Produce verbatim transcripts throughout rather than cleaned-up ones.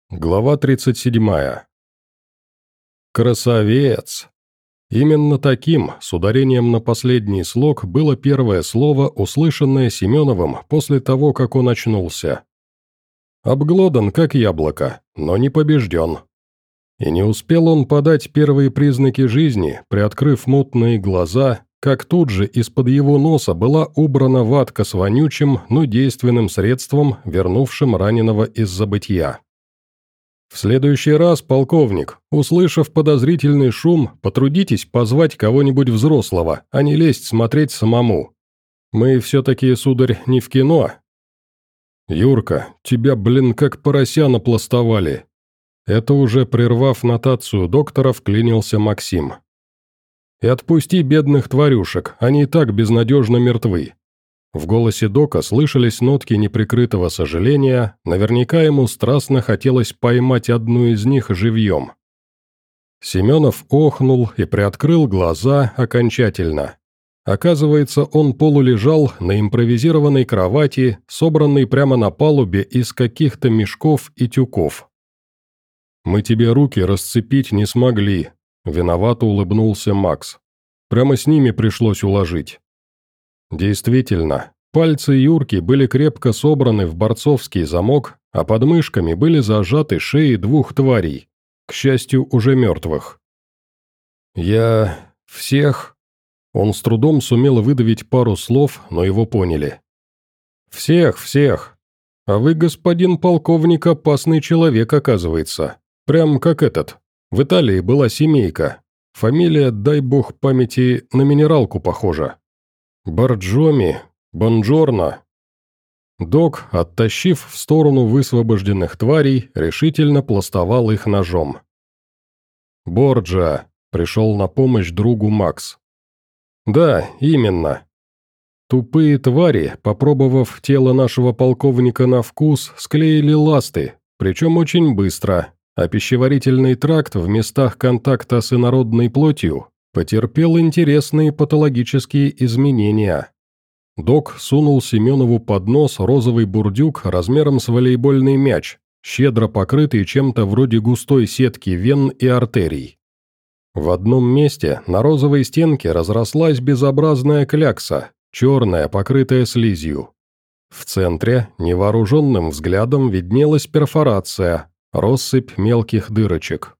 Глава тридцать седьмая. «Красавец!» Именно таким, с ударением на последний слог, было первое слово, услышанное Семеновым после того, как он очнулся. Обглодан, как яблоко, но не побежден. И не успел он подать первые признаки жизни, приоткрыв мутные глаза, как тут же из-под его носа была убрана ватка с вонючим, но действенным средством, вернувшим раненого из забытья. «В следующий раз, полковник, услышав подозрительный шум, потрудитесь позвать кого-нибудь взрослого, а не лезть смотреть самому. Мы все-таки, сударь, не в кино». «Юрка, тебя, блин, как порося напластовали». Это уже прервав нотацию доктора, вклинился Максим. «И отпусти бедных тварюшек, они и так безнадежно мертвы». В голосе Дока слышались нотки неприкрытого сожаления, наверняка ему страстно хотелось поймать одну из них живьем. Семенов охнул и приоткрыл глаза окончательно. Оказывается, он полулежал на импровизированной кровати, собранной прямо на палубе из каких-то мешков и тюков. «Мы тебе руки расцепить не смогли», — виновато улыбнулся Макс. «Прямо с ними пришлось уложить». Действительно, пальцы Юрки были крепко собраны в борцовский замок, а под мышками были зажаты шеи двух тварей, к счастью, уже мертвых. «Я... всех...» Он с трудом сумел выдавить пару слов, но его поняли. «Всех, всех. А вы, господин полковник, опасный человек, оказывается. Прям как этот. В Италии была семейка. Фамилия, дай бог памяти, на минералку похожа. Борджоми, бонджорно». Док, оттащив в сторону высвобожденных тварей, решительно пластовал их ножом. «Борджа», — пришел на помощь другу Макс. «Да, именно. Тупые твари, попробовав тело нашего полковника на вкус, склеили ласты, причем очень быстро, а пищеварительный тракт в местах контакта с инородной плотью потерпел интересные патологические изменения». Док сунул Семенову под нос розовый бурдюк размером с волейбольный мяч, щедро покрытый чем-то вроде густой сетки вен и артерий. В одном месте на розовой стенке разрослась безобразная клякса, черная, покрытая слизью. В центре невооруженным взглядом виднелась перфорация, россыпь мелких дырочек.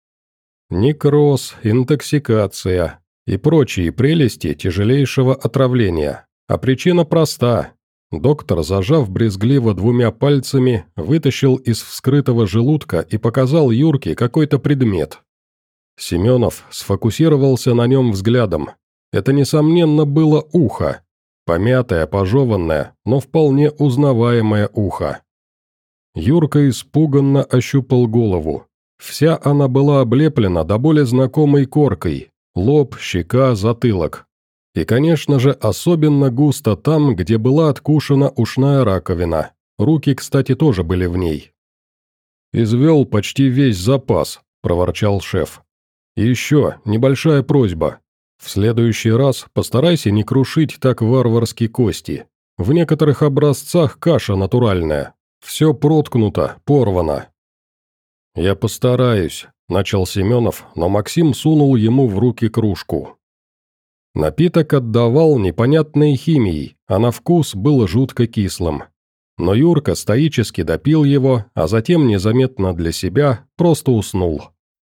Некроз, интоксикация и прочие прелести тяжелейшего отравления. А причина проста. Доктор, зажав брезгливо двумя пальцами, вытащил из вскрытого желудка и показал Юрке какой-то предмет. Семенов сфокусировался на нем взглядом. Это, несомненно, было ухо. Помятое, пожеванное, но вполне узнаваемое ухо. Юрка испуганно ощупал голову. Вся она была облеплена до боли знакомой коркой. Лоб, щека, затылок. И, конечно же, особенно густо там, где была откушена ушная раковина. Руки, кстати, тоже были в ней. «Извел почти весь запас», – проворчал шеф. «И еще небольшая просьба. В следующий раз постарайся не крушить так варварски кости. В некоторых образцах каша натуральная. Все проткнуто, порвано». «Я постараюсь», – начал Семенов, но Максим сунул ему в руки кружку. Напиток отдавал непонятной химией, а на вкус был жутко кислым. Но Юрка стоически допил его, а затем незаметно для себя просто уснул.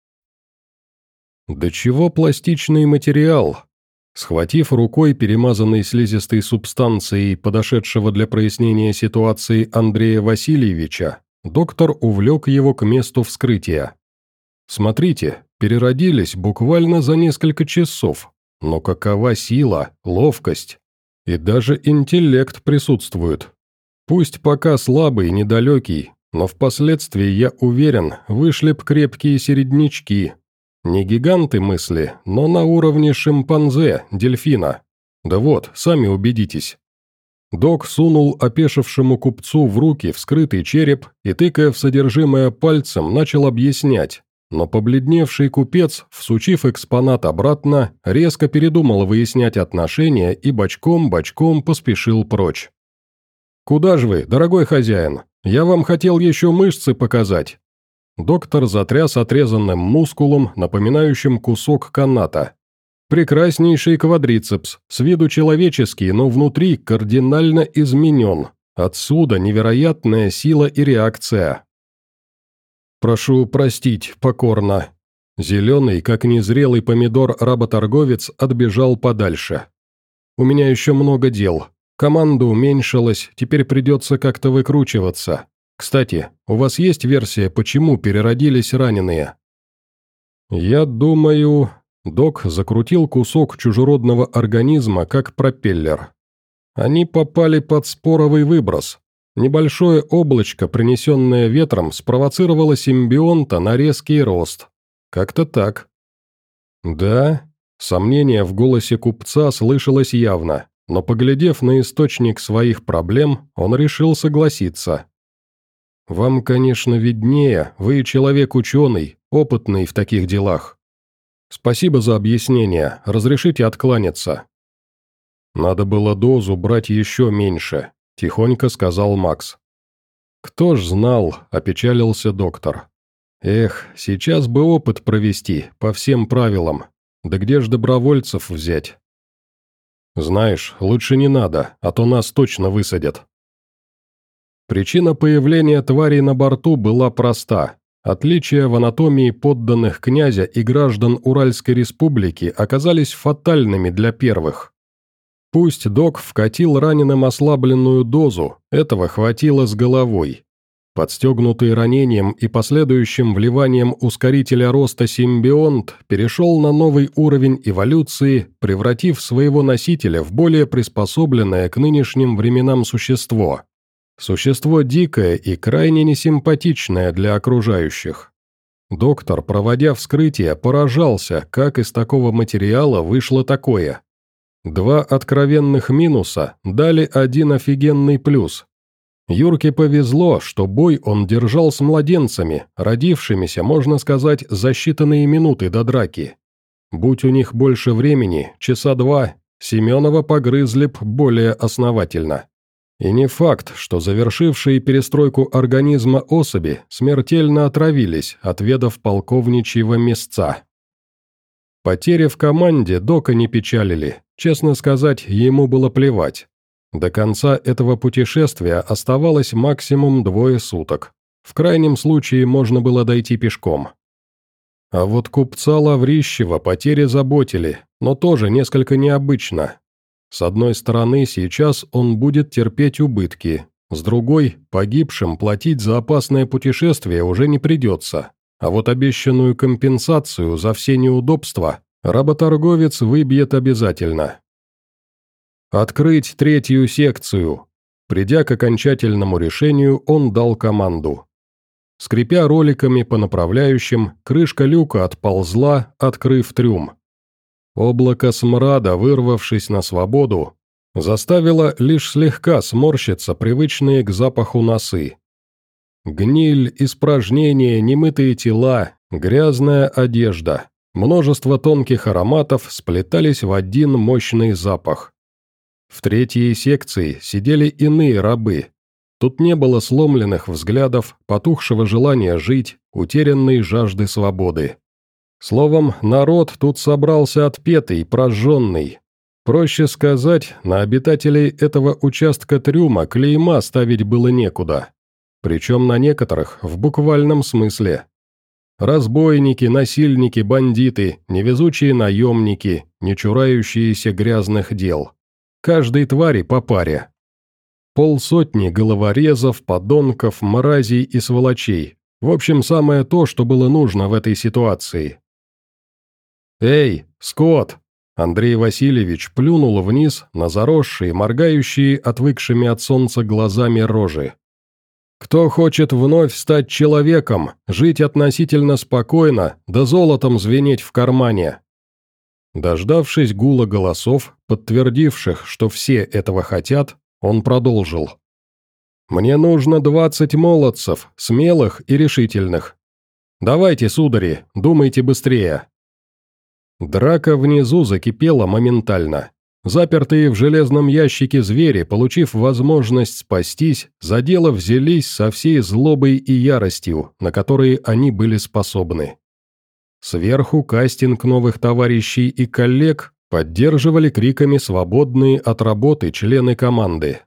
«Да чего пластичный материал?» Схватив рукой перемазанной слизистой субстанцией подошедшего для прояснения ситуации Андрея Васильевича, доктор увлек его к месту вскрытия. «Смотрите, переродились буквально за несколько часов. Но какова сила, ловкость и даже интеллект присутствуют. Пусть пока слабый и недалекий, но впоследствии, я уверен, вышли б крепкие середнячки. Не гиганты мысли, но на уровне шимпанзе, дельфина. Да вот, сами убедитесь». Док сунул опешившему купцу в руки вскрытый череп и, тыкая в содержимое пальцем, начал объяснять. Но побледневший купец, всучив экспонат обратно, резко передумал выяснять отношения и бочком-бочком поспешил прочь. «Куда же вы, дорогой хозяин? Я вам хотел еще мышцы показать». Доктор затряс отрезанным мускулом, напоминающим кусок каната. Прекраснейший квадрицепс, с виду человеческий, но внутри кардинально изменен. Отсюда невероятная сила и реакция. «Прошу простить, покорно». Зеленый, как незрелый помидор, работорговец отбежал подальше. «У меня еще много дел. Команда уменьшилась, теперь придется как-то выкручиваться. Кстати, у вас есть версия, почему переродились раненые?» «Я думаю...» Док закрутил кусок чужеродного организма, как пропеллер. Они попали под споровый выброс. Небольшое облачко, принесенное ветром, спровоцировало симбионта на резкий рост. Как-то так. «Да?» Сомнение в голосе купца слышалось явно, но, поглядев на источник своих проблем, он решил согласиться. «Вам, конечно, виднее, вы человек-ученый, опытный в таких делах. Спасибо за объяснение, разрешите откланяться». «Надо было дозу брать еще меньше», – тихонько сказал Макс. «Кто ж знал», – опечалился доктор. «Эх, сейчас бы опыт провести, по всем правилам. Да где ж добровольцев взять?» «Знаешь, лучше не надо, а то нас точно высадят». Причина появления тварей на борту была проста. Отличия в анатомии подданных князя и граждан Уральской республики оказались фатальными для первых. Пусть док вкатил раненым ослабленную дозу, этого хватило с головой. Подстегнутый ранением и последующим вливанием ускорителя роста симбионт перешел на новый уровень эволюции, превратив своего носителя в более приспособленное к нынешним временам существо. Существо дикое и крайне несимпатичное для окружающих. Доктор, проводя вскрытие, поражался, как из такого материала вышло такое. Два откровенных минуса дали один офигенный плюс. Юрке повезло, что бой он держал с младенцами, родившимися, можно сказать, за считанные минуты до драки. Будь у них больше времени, часа два, Семенова погрызли б более основательно. И не факт, что завершившие перестройку организма особи смертельно отравились, отведав полковничьего мясца. Потери в команде Дока не печалили, честно сказать, ему было плевать. До конца этого путешествия оставалось максимум двое суток. В крайнем случае можно было дойти пешком. А вот купца Лаврищева потери заботили, но тоже несколько необычно. С одной стороны, сейчас он будет терпеть убытки, с другой, погибшим платить за опасное путешествие уже не придется, а вот обещанную компенсацию за все неудобства работорговец выбьет обязательно. «Открыть третью секцию!» Придя к окончательному решению, он дал команду. Скрипя роликами по направляющим, крышка люка отползла, открыв трюм. Облако смрада, вырвавшись на свободу, заставило лишь слегка сморщиться привычные к запаху носы. Гниль, испражнения, немытые тела, грязная одежда, множество тонких ароматов сплетались в один мощный запах. В третьей секции сидели иные рабы. Тут не было сломленных взглядов, потухшего желания жить, утерянной жажды свободы. Словом, народ тут собрался отпетый, прожженный. Проще сказать, на обитателей этого участка трюма клейма ставить было некуда. Причем на некоторых в буквальном смысле. Разбойники, насильники, бандиты, невезучие наемники, не чурающиеся грязных дел. Каждой твари по паре. Полсотни головорезов, подонков, мразей и сволочей. В общем, самое то, что было нужно в этой ситуации. «Эй, Скотт!» Андрей Васильевич плюнул вниз на заросшие, моргающие отвыкшими от солнца глазами рожи. «Кто хочет вновь стать человеком, жить относительно спокойно, да золотом звенеть в кармане?» Дождавшись гула голосов, подтвердивших, что все этого хотят, он продолжил. «Мне нужно двадцать молодцев, смелых и решительных. Давайте, судари, думайте быстрее». Драка внизу закипела моментально. Запертые в железном ящике звери, получив возможность спастись, за дело взялись со всей злобой и яростью, на которые они были способны. Сверху кастинг новых товарищей и коллег поддерживали криками свободные от работы члены команды.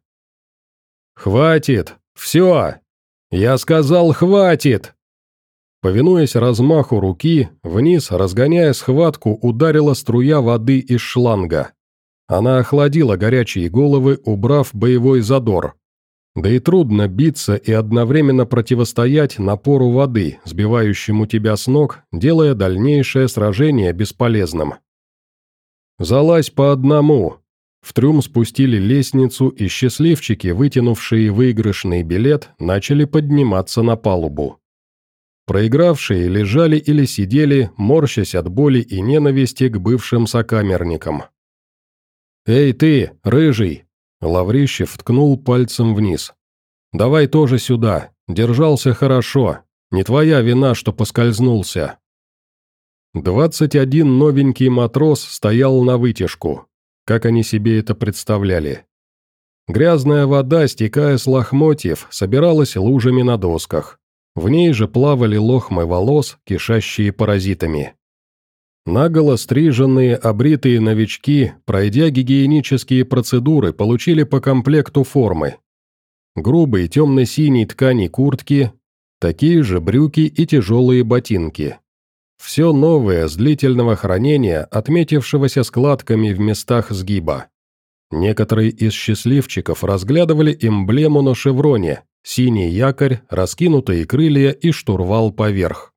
«Хватит! Все! Я сказал, хватит!» Повинуясь размаху руки, вниз, разгоняя схватку, ударила струя воды из шланга. Она охладила горячие головы, убрав боевой задор. Да и трудно биться и одновременно противостоять напору воды, сбивающему тебя с ног, делая дальнейшее сражение бесполезным. «Залазь по одному!» В трюм спустили лестницу, и счастливчики, вытянувшие выигрышный билет, начали подниматься на палубу. Проигравшие лежали или сидели, морщась от боли и ненависти к бывшим сокамерникам. «Эй ты, рыжий!» Лаврищев ткнул пальцем вниз. «Давай тоже сюда. Держался хорошо. Не твоя вина, что поскользнулся». Двадцать один новенький матрос стоял на вытяжку. Как они себе это представляли? Грязная вода, стекая с лохмотьев, собиралась лужами на досках. В ней же плавали лохмы волос, кишащие паразитами. Наголо стриженные, обритые новички, пройдя гигиенические процедуры, получили по комплекту формы. Грубые темно-синей ткани куртки, такие же брюки и тяжелые ботинки. Все новое с длительного хранения, отметившегося складками в местах сгиба. Некоторые из счастливчиков разглядывали эмблему на шевроне, синий якорь, раскинутые крылья и штурвал поверх.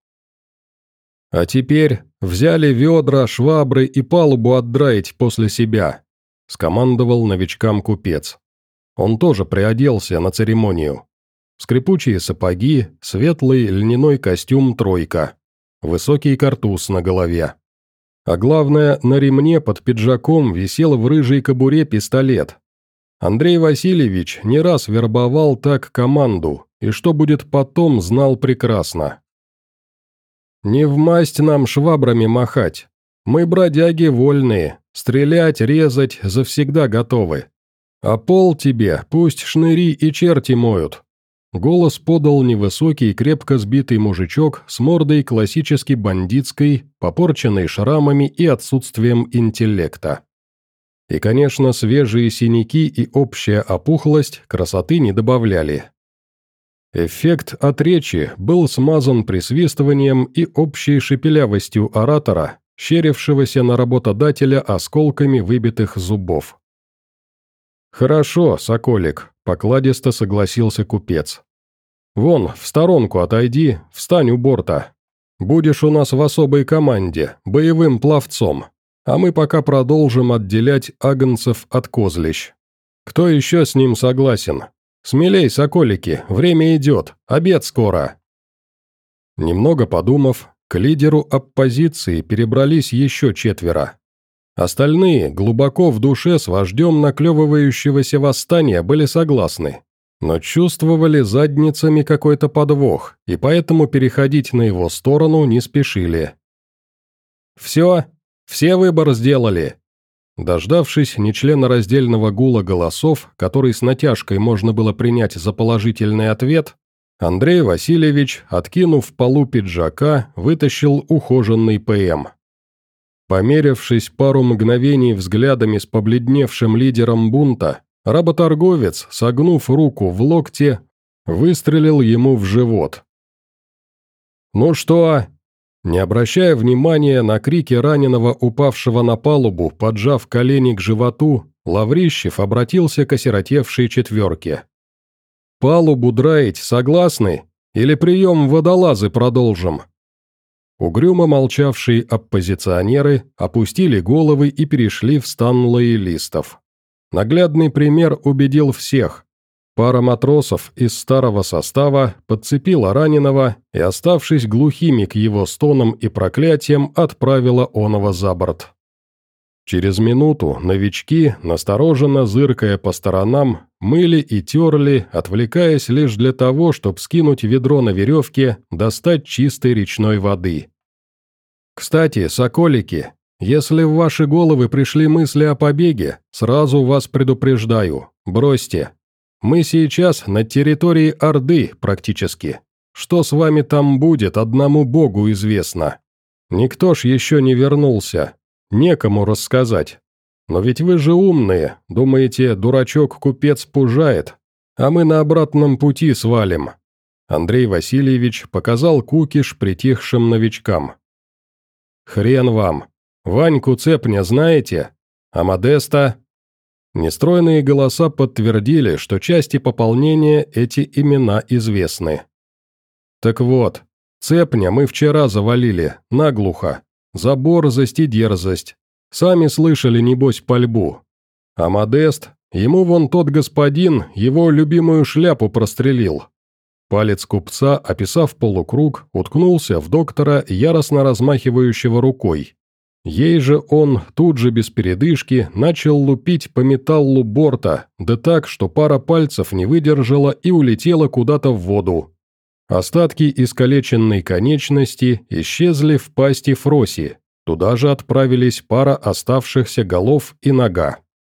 «А теперь взяли ведра, швабры и палубу отдраить после себя», – скомандовал новичкам купец. Он тоже приоделся на церемонию. Скрипучие сапоги, светлый льняной костюм «тройка», высокий картуз на голове. А главное, на ремне под пиджаком висел в рыжей кобуре пистолет. Андрей Васильевич не раз вербовал так команду, и что будет потом, знал прекрасно. «Не вмасть нам швабрами махать. Мы бродяги вольные, стрелять, резать завсегда готовы. А пол тебе пусть шныри и черти моют». Голос подал невысокий, крепко сбитый мужичок с мордой классически бандитской, попорченной шрамами и отсутствием интеллекта. И, конечно, свежие синяки и общая опухлость красоты не добавляли. Эффект от речи был смазан присвистыванием и общей шепелявостью оратора, щерившегося на работодателя осколками выбитых зубов. «Хорошо, Соколик», – покладисто согласился купец. «Вон, в сторонку отойди, встань у борта. Будешь у нас в особой команде, боевым пловцом, а мы пока продолжим отделять агнцев от козлищ. Кто еще с ним согласен? Смелей, соколики, время идет, обед скоро». Немного подумав, к лидеру оппозиции перебрались еще четверо. Остальные, глубоко в душе с вождем наклевывающегося восстания, были согласны, но чувствовали задницами какой-то подвох, и поэтому переходить на его сторону не спешили. «Все, все выбор сделали». Дождавшись нечленораздельного гула голосов, который с натяжкой можно было принять за положительный ответ, Андрей Васильевич, откинув полу пиджака, вытащил ухоженный ПМ. Померявшись пару мгновений взглядами с побледневшим лидером бунта, работорговец, согнув руку в локте, выстрелил ему в живот. «Ну что?» Не обращая внимания на крики раненого, упавшего на палубу, поджав колени к животу, Лаврищев обратился к осиротевшей четверке. «Палубу драить согласны? Или прием водолазы продолжим?» Угрюмо молчавшие оппозиционеры опустили головы и перешли в стан лоялистов. Наглядный пример убедил всех. Пара матросов из старого состава подцепила раненого и, оставшись глухими к его стонам и проклятиям, отправила оного за борт. Через минуту новички, настороженно зыркая по сторонам, мыли и терли, отвлекаясь лишь для того, чтобы скинуть ведро на веревке, достать чистой речной воды. «Кстати, соколики, Если в ваши головы пришли мысли о побеге, сразу вас предупреждаю, бросьте. Мы сейчас на территории Орды практически. Что с вами там будет, одному Богу известно. Никто ж еще не вернулся, некому рассказать. Но ведь вы же умные, думаете, дурачок-купец пужает, а мы на обратном пути свалим». Андрей Васильевич показал кукиш притихшим новичкам. «Хрен вам. Ваньку Цепня знаете? А Модеста?» Нестройные голоса подтвердили, что части пополнения эти имена известны. «Так вот, Цепня мы вчера завалили, наглухо. Забор засти дерзость. Сами слышали, небось, пальбу. А Модест, ему вон тот господин его любимую шляпу прострелил». Палец купца, описав полукруг, уткнулся в доктора, яростно размахивающего рукой. Ей же он, тут же без передышки, начал лупить по металлу борта, да так, что пара пальцев не выдержала и улетела куда-то в воду. Остатки искалеченной конечности исчезли в пасти Фроси, туда же отправились пара оставшихся голов и нога.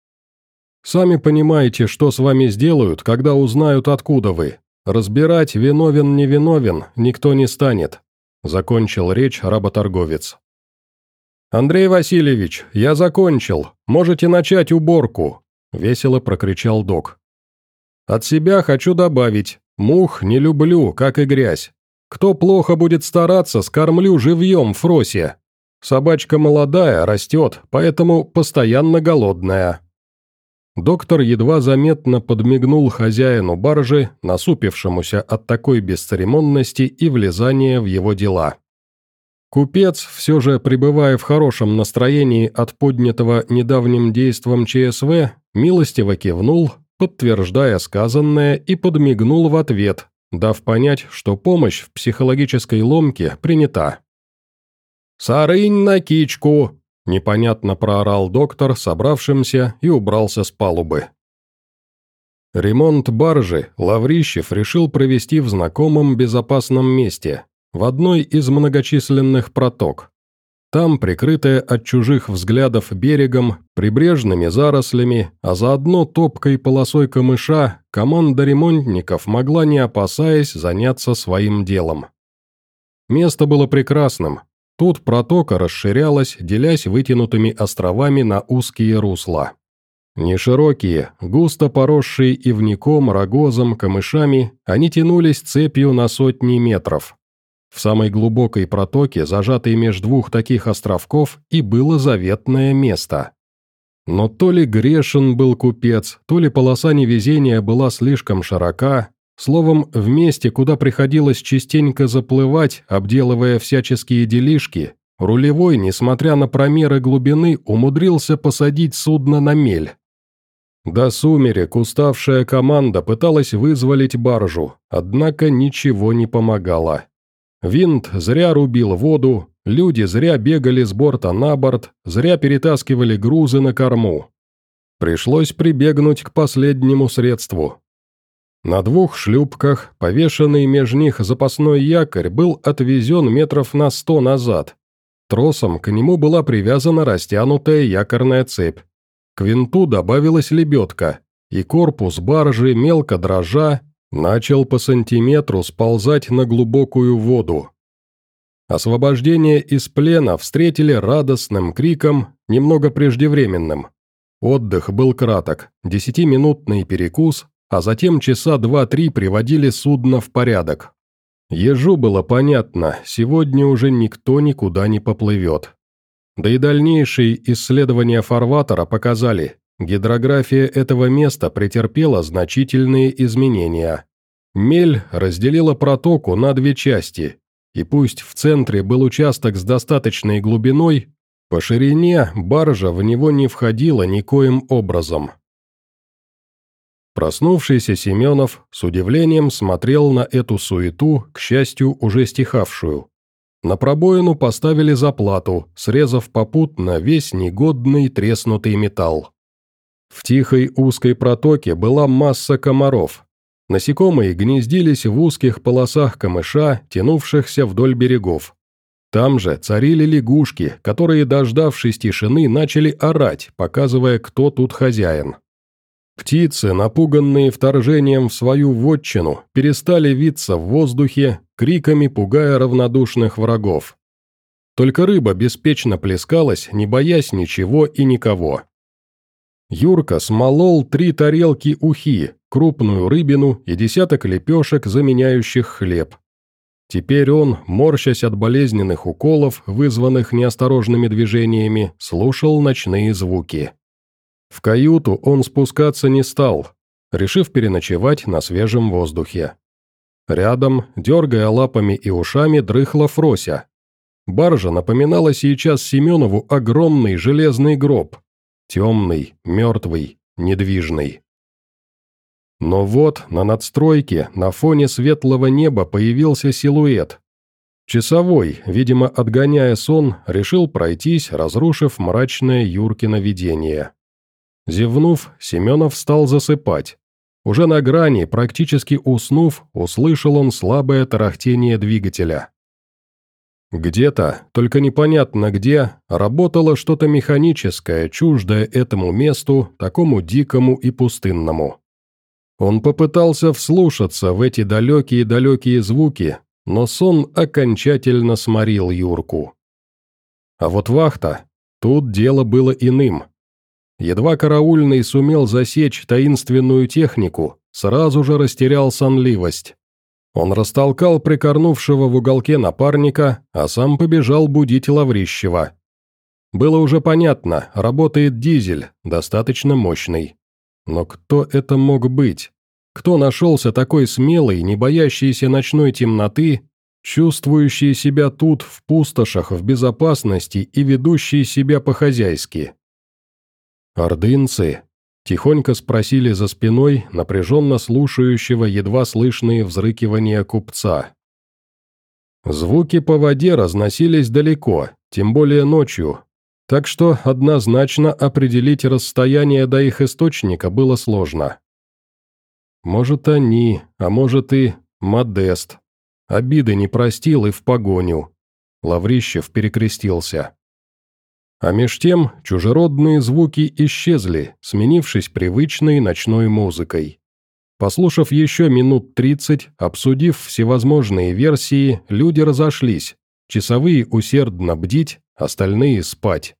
«Сами понимаете, что с вами сделают, когда узнают, откуда вы. Разбирать, виновен-не виновен, никто не станет», — закончил речь работорговец. «Андрей Васильевич, я закончил, можете начать уборку», — весело прокричал док. «От себя хочу добавить, мух не люблю, как и грязь. Кто плохо будет стараться, скормлю живьем Фросе. Собачка молодая, растет, поэтому постоянно голодная». Доктор едва заметно подмигнул хозяину баржи, насупившемуся от такой бесцеремонности и влезания в его дела. Купец, все же пребывая в хорошем настроении от поднятого недавним действом ЧСВ, милостиво кивнул, подтверждая сказанное, и подмигнул в ответ, дав понять, что помощь в психологической ломке принята. «Сарынь на кичку!» – непонятно проорал доктор, собравшимся, и убрался с палубы. Ремонт баржи Лаврищев решил провести в знакомом безопасном месте, в одной из многочисленных проток. Там, прикрытая от чужих взглядов берегом, прибрежными зарослями, а заодно топкой полосой камыша, команда ремонтников могла, не опасаясь, заняться своим делом. Место было прекрасным. Тут протока расширялась, делясь вытянутыми островами на узкие русла. Неширокие, густо поросшие ивняком, рогозом, камышами, они тянулись цепью на сотни метров. В самой глубокой протоке, зажатой меж двух таких островков, и было заветное место. Но то ли грешен был купец, то ли полоса невезения была слишком широка, словом, в месте, куда приходилось частенько заплывать, обделывая всяческие делишки, рулевой, несмотря на промеры глубины, умудрился посадить судно на мель. До сумерек уставшая команда пыталась вызволить баржу, однако ничего не помогало. Винт зря рубил воду, люди зря бегали с борта на борт, зря перетаскивали грузы на корму. Пришлось прибегнуть к последнему средству. На двух шлюпках, повешенный меж них запасной якорь, был отвезен метров на сто назад. Тросом к нему была привязана растянутая якорная цепь. К винту добавилась лебедка, и корпус баржи, мелко дрожа, начал по сантиметру сползать на глубокую воду. Освобождение из плена встретили радостным криком, немного преждевременным. Отдых был краток, десятиминутный перекус, а затем часа два-три приводили судно в порядок. Ежу было понятно, сегодня уже никто никуда не поплывет. Да и дальнейшие исследования фарватера показали, гидрография этого места претерпела значительные изменения. Мель разделила протоку на две части, и пусть в центре был участок с достаточной глубиной, по ширине баржа в него не входила никоим образом. Проснувшийся Семенов с удивлением смотрел на эту суету, к счастью, уже стихавшую. На пробоину поставили заплату, срезав попутно весь негодный треснутый металл. В тихой узкой протоке была масса комаров. Насекомые гнездились в узких полосах камыша, тянувшихся вдоль берегов. Там же царили лягушки, которые, дождавшись тишины, начали орать, показывая, кто тут хозяин. Птицы, напуганные вторжением в свою вотчину, перестали виться в воздухе, криками пугая равнодушных врагов. Только рыба беспечно плескалась, не боясь ничего и никого. Юрка смолол три тарелки ухи, крупную рыбину и десяток лепешек, заменяющих хлеб. Теперь он, морщась от болезненных уколов, вызванных неосторожными движениями, слушал ночные звуки. В каюту он спускаться не стал, решив переночевать на свежем воздухе. Рядом, дергая лапами и ушами, дрыхла Фрося. Баржа напоминала сейчас Семенову огромный железный гроб. Темный, мертвый, недвижный. Но вот на надстройке на фоне светлого неба появился силуэт. Часовой, видимо, отгоняя сон, решил пройтись, разрушив мрачное Юркино видение. Зевнув, Семенов стал засыпать. Уже на грани, практически уснув, услышал он слабое тарахтение двигателя. Где-то, только непонятно где, работало что-то механическое, чуждое этому месту, такому дикому и пустынному. Он попытался вслушаться в эти далекие-далекие звуки, но сон окончательно сморил Юрку. А вот вахта, тут дело было иным. Едва караульный сумел засечь таинственную технику, сразу же растерял сонливость. Он растолкал прикорнувшего в уголке напарника, а сам побежал будить Лаврищева. Было уже понятно, работает дизель, достаточно мощный. Но кто это мог быть? Кто нашелся такой смелый, не боящийся ночной темноты, чувствующий себя тут, в пустошах, в безопасности и ведущий себя по-хозяйски? «Ордынцы?» – тихонько спросили за спиной напряженно слушающего едва слышные взрыкивания купца. Звуки по воде разносились далеко, тем более ночью, так что однозначно определить расстояние до их источника было сложно. Может, они, а может и Модест. Обиды не простил и в погоню. Лаврищев перекрестился. А меж тем чужеродные звуки исчезли, сменившись привычной ночной музыкой. Послушав еще минут тридцать, обсудив всевозможные версии, люди разошлись, часовые усердно бдить, остальные спать.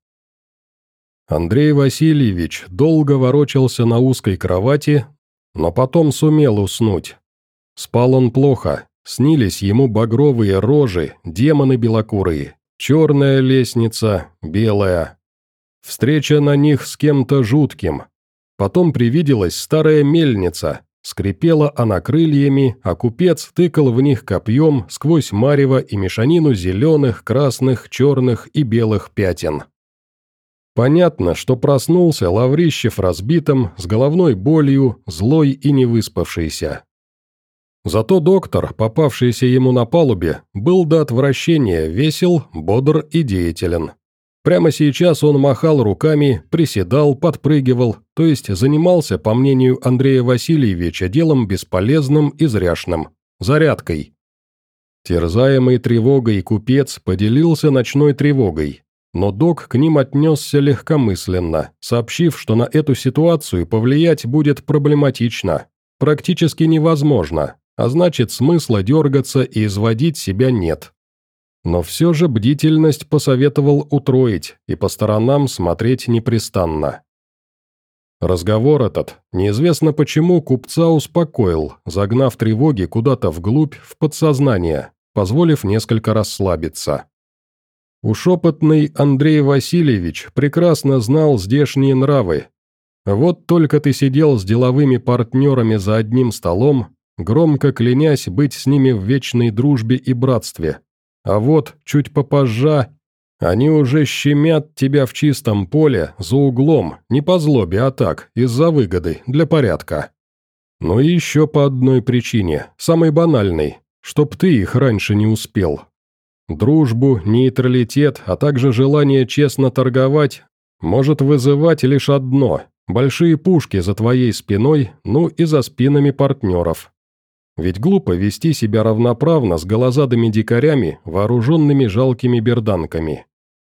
Андрей Васильевич долго ворочался на узкой кровати, но потом сумел уснуть. Спал он плохо, снились ему багровые рожи, демоны белокурые. Черная лестница, белая. Встреча на них с кем-то жутким. Потом привиделась старая мельница, скрипела она крыльями, а купец тыкал в них копьем сквозь марево и мешанину зеленых, красных, черных и белых пятен. Понятно, что проснулся Лаврищев разбитым, с головной болью, злой и невыспавшийся. Зато доктор, попавшийся ему на палубе, был до отвращения весел, бодр и деятелен. Прямо сейчас он махал руками, приседал, подпрыгивал, то есть занимался, по мнению Андрея Васильевича, делом бесполезным и зряшным – зарядкой. Терзаемый тревогой купец поделился ночной тревогой, но док к ним отнесся легкомысленно, сообщив, что на эту ситуацию повлиять будет проблематично, практически невозможно. А значит, смысла дергаться и изводить себя нет. Но все же бдительность посоветовал утроить и по сторонам смотреть непрестанно. Разговор этот, неизвестно почему, купца успокоил, загнав тревоги куда-то вглубь, в подсознание, позволив несколько расслабиться. Уж опытный Андрей Васильевич прекрасно знал здешние нравы. Вот только ты сидел с деловыми партнерами за одним столом, громко клянясь быть с ними в вечной дружбе и братстве. А вот, чуть попозже, они уже щемят тебя в чистом поле, за углом, не по злобе, а так, из-за выгоды, для порядка. Ну и еще по одной причине, самой банальной, чтоб ты их раньше не успел. Дружбу, нейтралитет, а также желание честно торговать может вызывать лишь одно – большие пушки за твоей спиной, ну и за спинами партнеров. Ведь глупо вести себя равноправно с голозадыми дикарями, вооруженными жалкими берданками.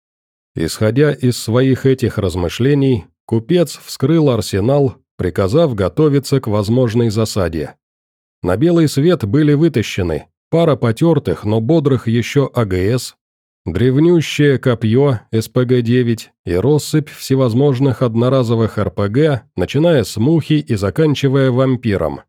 Исходя из своих этих размышлений, купец вскрыл арсенал, приказав готовиться к возможной засаде. На белый свет были вытащены пара потертых, но бодрых еще А Г С, древнющее копье С П Г девять и россыпь всевозможных одноразовых Р П Г, начиная с мухи и заканчивая вампиром.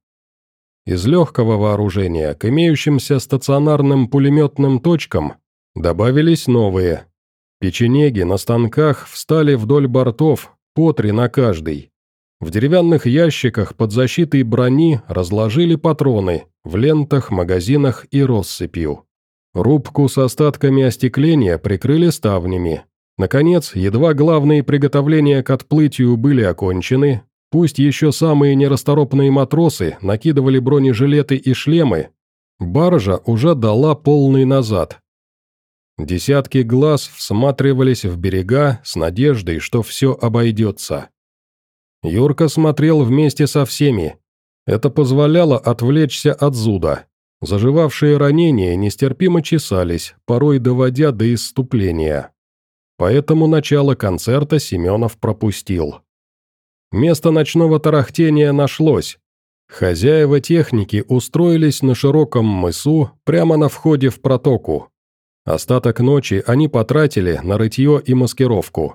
Из легкого вооружения к имеющимся стационарным пулеметным точкам добавились новые. Печенеги на станках встали вдоль бортов, по три на каждый. В деревянных ящиках под защитой брони разложили патроны, в лентах, магазинах и россыпью. Рубку с остатками остекления прикрыли ставнями. Наконец, едва главные приготовления к отплытию были окончены, пусть еще самые нерасторопные матросы накидывали бронежилеты и шлемы, баржа уже дала полный назад. Десятки глаз всматривались в берега с надеждой, что все обойдется. Юрка смотрел вместе со всеми. Это позволяло отвлечься от зуда. Заживавшие ранения нестерпимо чесались, порой доводя до исступления. Поэтому начало концерта Семенов пропустил. Место ночного тарахтения нашлось. Хозяева техники устроились на широком мысу прямо на входе в протоку. Остаток ночи они потратили на рытье и маскировку.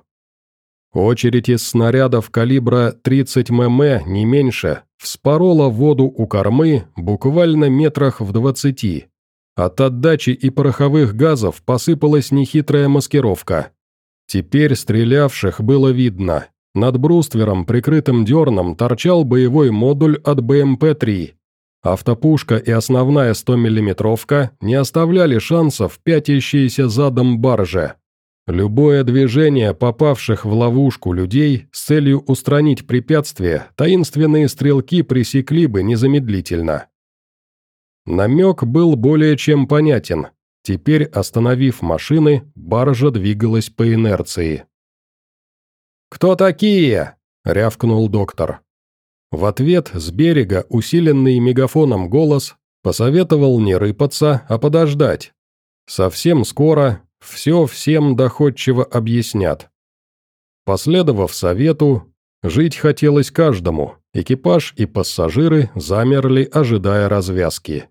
Очередь из снарядов калибра тридцать миллиметров, не меньше, вспорола воду у кормы буквально метрах в двадцати. От отдачи и пороховых газов посыпалась нехитрая маскировка. Теперь стрелявших было видно. Над бруствером, прикрытым дерном, торчал боевой модуль от Б М П три. Автопушка и основная стомиллиметровка не оставляли шансов пятящейся задом барже. Любое движение попавших в ловушку людей с целью устранить препятствие таинственные стрелки пресекли бы незамедлительно. Намек был более чем понятен. Теперь, остановив машины, баржа двигалась по инерции. «Кто такие?» – рявкнул доктор. В ответ с берега усиленный мегафоном голос посоветовал не рыпаться, а подождать. Совсем скоро все всем доходчиво объяснят. Последовав совету, жить хотелось каждому, экипаж и пассажиры замерли, ожидая развязки.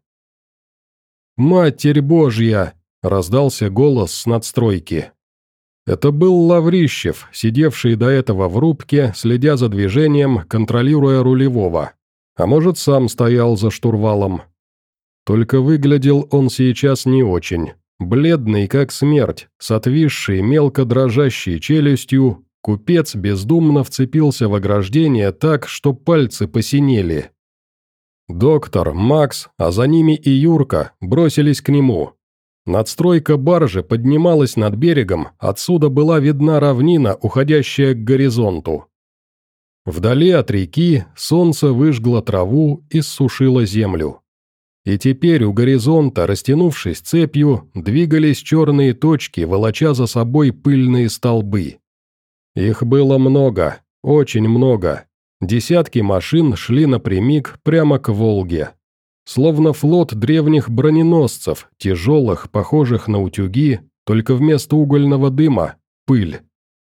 «Матерь Божья!» – раздался голос с надстройки. Это был Лаврищев, сидевший до этого в рубке, следя за движением, контролируя рулевого. А может, сам стоял за штурвалом. Только выглядел он сейчас не очень. Бледный, как смерть, с отвисшей, мелко дрожащей челюстью, купец бездумно вцепился в ограждение так, что пальцы посинели. Доктор, Макс, а за ними и Юрка бросились к нему. Надстройка баржи поднималась над берегом, отсюда была видна равнина, уходящая к горизонту. Вдали от реки солнце выжгло траву и ссушило землю. И теперь у горизонта, растянувшись цепью, двигались черные точки, волоча за собой пыльные столбы. Их было много, очень много. Десятки машин шли напрямик прямо к Волге. Словно флот древних броненосцев, тяжелых, похожих на утюги, только вместо угольного дыма – пыль.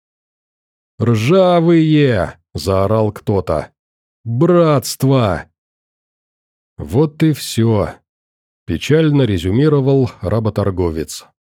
«Ржавые!» – заорал кто-то. «Братство!» «Вот и все», – печально резюмировал работорговец.